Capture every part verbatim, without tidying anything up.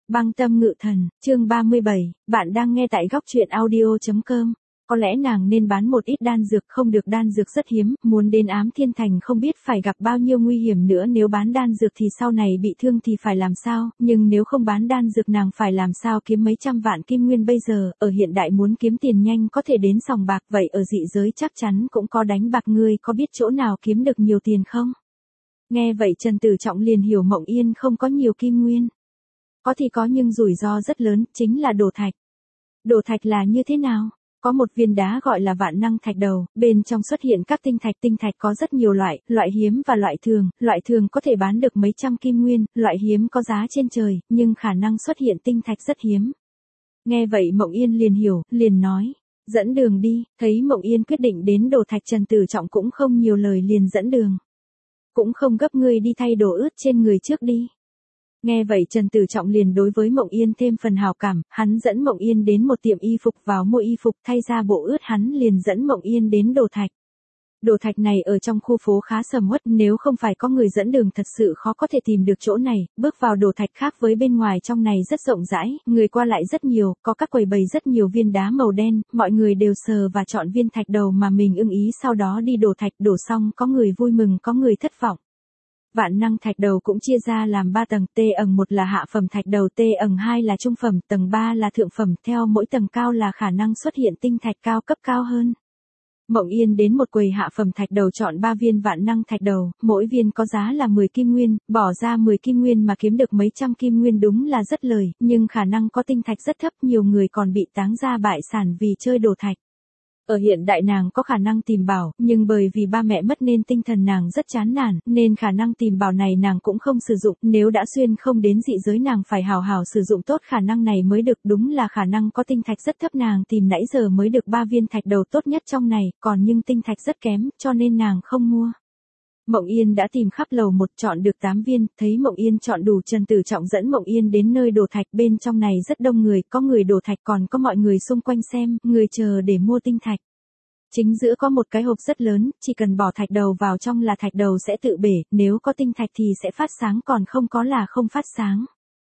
Băng tâm ngự thần, chương ba mươi bảy, bạn đang nghe tại góc truyện audio chấm com. Có lẽ nàng nên bán một ít đan dược, không được, đan dược rất hiếm, muốn đến Ám Thiên Thành không biết phải gặp bao nhiêu nguy hiểm nữa, nếu bán đan dược thì sau này bị thương thì phải làm sao, nhưng nếu không bán đan dược nàng phải làm sao kiếm mấy trăm vạn kim nguyên bây giờ, ở hiện đại muốn kiếm tiền nhanh có thể đến sòng bạc, vậy ở dị giới chắc chắn cũng có đánh bạc, ngươi có biết chỗ nào kiếm được nhiều tiền không? Nghe vậy Trần Tử Trọng liền hiểu Mộng Yên không có nhiều kim nguyên. Có thì có nhưng rủi ro rất lớn, chính là đồ thạch. Đồ thạch là như thế nào? Có một viên đá gọi là vạn năng thạch đầu, bên trong xuất hiện các tinh thạch, tinh thạch có rất nhiều loại, loại hiếm và loại thường, loại thường có thể bán được mấy trăm kim nguyên, loại hiếm có giá trên trời, nhưng khả năng xuất hiện tinh thạch rất hiếm. Nghe vậy Mộng Yên liền hiểu, liền nói, dẫn đường đi, thấy Mộng Yên quyết định đến đồ thạch, Trần Tử Trọng cũng không nhiều lời liền dẫn đường. Cũng không gấp, ngươi đi thay đồ ướt trên người trước đi. Nghe vậy Trần Tử Trọng liền đối với Mộng Yên thêm phần hào cảm, hắn dẫn Mộng Yên đến một tiệm y phục vào mua y phục, thay ra bộ ướt hắn liền dẫn Mộng Yên đến đồ thạch. Đồ thạch này ở trong khu phố khá sầm uất, nếu không phải có người dẫn đường thật sự khó có thể tìm được chỗ này, bước vào đồ thạch khác với bên ngoài, trong này rất rộng rãi, người qua lại rất nhiều, có các quầy bày rất nhiều viên đá màu đen, mọi người đều sờ và chọn viên thạch đầu mà mình ưng ý, sau đó đi đổ thạch, đổ xong có người vui mừng có người thất vọng. Vạn năng thạch đầu cũng chia ra làm ba tầng, T ầng một là hạ phẩm thạch đầu, T ầng hai là trung phẩm, tầng ba là thượng phẩm, theo mỗi tầng cao là khả năng xuất hiện tinh thạch cao cấp cao hơn. Mộng Yên đến một quầy hạ phẩm thạch đầu chọn ba viên vạn năng thạch đầu, mỗi viên có giá là mười kim nguyên, bỏ ra mười kim nguyên mà kiếm được mấy trăm kim nguyên đúng là rất lời, nhưng khả năng có tinh thạch rất thấp, nhiều người còn bị táng ra bại sản vì chơi đồ thạch. Ở hiện đại nàng có khả năng tìm bảo, nhưng bởi vì ba mẹ mất nên tinh thần nàng rất chán nản, nên khả năng tìm bảo này nàng cũng không sử dụng, nếu đã xuyên không đến dị giới nàng phải hào hào sử dụng tốt khả năng này mới được, đúng là khả năng có tinh thạch rất thấp, nàng tìm nãy giờ mới được ba viên thạch đầu tốt nhất trong này, còn nhưng tinh thạch rất kém, cho nên nàng không mua. Mộng Yên đã tìm khắp lầu một chọn được tám viên, thấy Mộng Yên chọn đủ, Trần Tử Trọng dẫn Mộng Yên đến nơi đổ thạch, bên trong này rất đông người, có người đổ thạch còn có mọi người xung quanh xem, người chờ để mua tinh thạch. Chính giữa có một cái hộp rất lớn, chỉ cần bỏ thạch đầu vào trong là thạch đầu sẽ tự bể, nếu có tinh thạch thì sẽ phát sáng, còn không có là không phát sáng.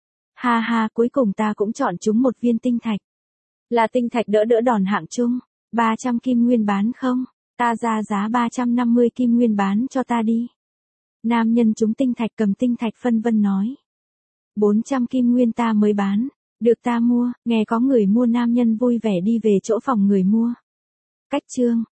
Ha ha, cuối cùng ta cũng chọn chúng một viên tinh thạch. Là tinh thạch đỡ đỡ đòn hạng trung, ba trăm kim nguyên bán không? Ta ra giá ba trăm năm mươi kim nguyên bán cho ta đi. Nam nhân chúng tinh thạch cầm tinh thạch phân vân nói. bốn trăm kim nguyên ta mới bán, được ta mua, nghe có người mua, nam nhân vui vẻ đi về chỗ phòng người mua. Cách chương,